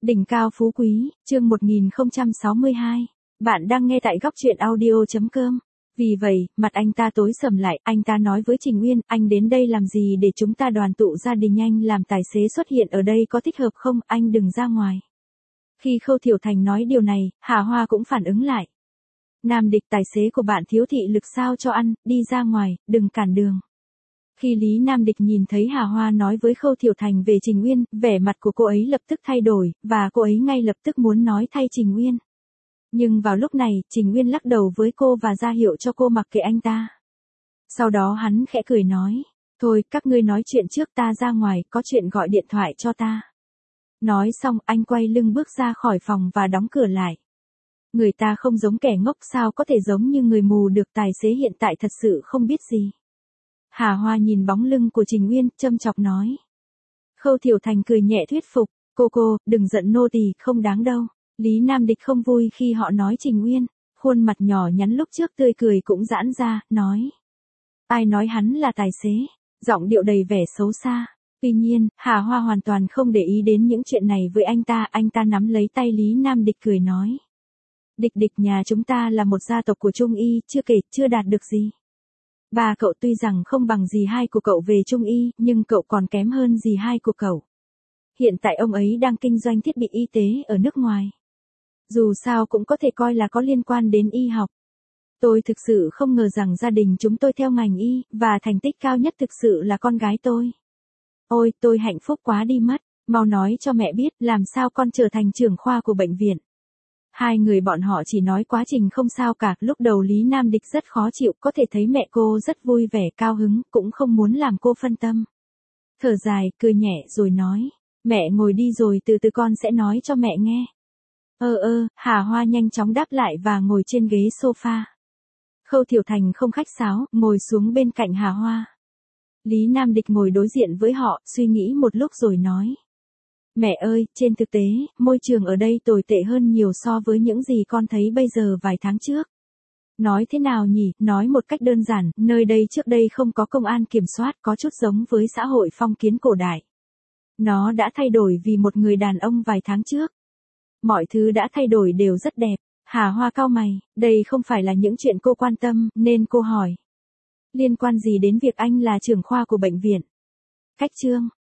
Đỉnh cao phú quý, chương 1062. Bạn đang nghe tại góc truyện audio.com. Vì vậy, mặt anh ta tối sầm lại, anh ta nói với Trình Uyên, anh đến đây làm gì để chúng ta đoàn tụ gia đình, anh làm tài xế xuất hiện ở đây có thích hợp không, anh đừng ra ngoài. Khi Khâu Thiểu Thành nói điều này, Hà Hoa cũng phản ứng lại. Nam Địch, tài xế của bạn thiếu thị lực sao cho ăn, đi ra ngoài, đừng cản đường. Khi Lý Nam Địch nhìn thấy Hà Hoa nói với Khâu Thiểu Thành về Trình Uyên, vẻ mặt của cô ấy lập tức thay đổi, và cô ấy ngay lập tức muốn nói thay Trình Uyên. Nhưng vào lúc này, Trình Uyên lắc đầu với cô và ra hiệu cho cô mặc kệ anh ta. Sau đó hắn khẽ cười nói, thôi, các ngươi nói chuyện trước, ta ra ngoài, có chuyện gọi điện thoại cho ta. Nói xong, anh quay lưng bước ra khỏi phòng và đóng cửa lại. Người ta không giống kẻ ngốc, sao có thể giống như người mù được, tài xế hiện tại thật sự không biết gì. Hà Hoa nhìn bóng lưng của Trình Uyên, châm chọc nói. Khâu Thiểu Thành cười nhẹ thuyết phục, cô, đừng giận nô tỳ, không đáng đâu. Lý Nam Địch không vui khi họ nói Trình Uyên, khuôn mặt nhỏ nhắn lúc trước tươi cười cũng giãn ra, nói. Ai nói hắn là tài xế, giọng điệu đầy vẻ xấu xa. Tuy nhiên, Hà Hoa hoàn toàn không để ý đến những chuyện này với anh ta nắm lấy tay Lý Nam Địch cười nói. Địch, nhà chúng ta là một gia tộc của Trung Y, chưa đạt được gì. Ba cậu tuy rằng không bằng dì hai của cậu về Trung Y, nhưng cậu còn kém hơn dì hai của cậu. Hiện tại ông ấy đang kinh doanh thiết bị y tế ở nước ngoài. Dù sao cũng có thể coi là có liên quan đến y học. Tôi thực sự không ngờ rằng gia đình chúng tôi theo ngành y, và thành tích cao nhất thực sự là con gái tôi. Ôi, tôi hạnh phúc quá đi mất, mau nói cho mẹ biết làm sao con trở thành trưởng khoa của bệnh viện. Hai người bọn họ chỉ nói quá trình không sao cả, lúc đầu Lý Nam Địch rất khó chịu, có thể thấy mẹ cô rất vui vẻ cao hứng, cũng không muốn làm cô phân tâm. Thở dài, cười nhẹ rồi nói, mẹ ngồi đi rồi từ từ con sẽ nói cho mẹ nghe. Hà Hoa nhanh chóng đáp lại và ngồi trên ghế sofa. Khâu Thiểu Thành không khách sáo, ngồi xuống bên cạnh Hà Hoa. Lý Nam Địch ngồi đối diện với họ, suy nghĩ một lúc rồi nói. Mẹ ơi, trên thực tế, môi trường ở đây tồi tệ hơn nhiều so với những gì con thấy bây giờ vài tháng trước. Nói thế nào nhỉ, nói một cách đơn giản, nơi đây trước đây không có công an kiểm soát, có chút giống với xã hội phong kiến cổ đại. Nó đã thay đổi vì một người đàn ông vài tháng trước. Mọi thứ đã thay đổi đều rất đẹp. Hà Hoa cau mày, đây không phải là những chuyện cô quan tâm, nên cô hỏi. Liên quan gì đến việc anh là trưởng khoa của bệnh viện? Cách chương.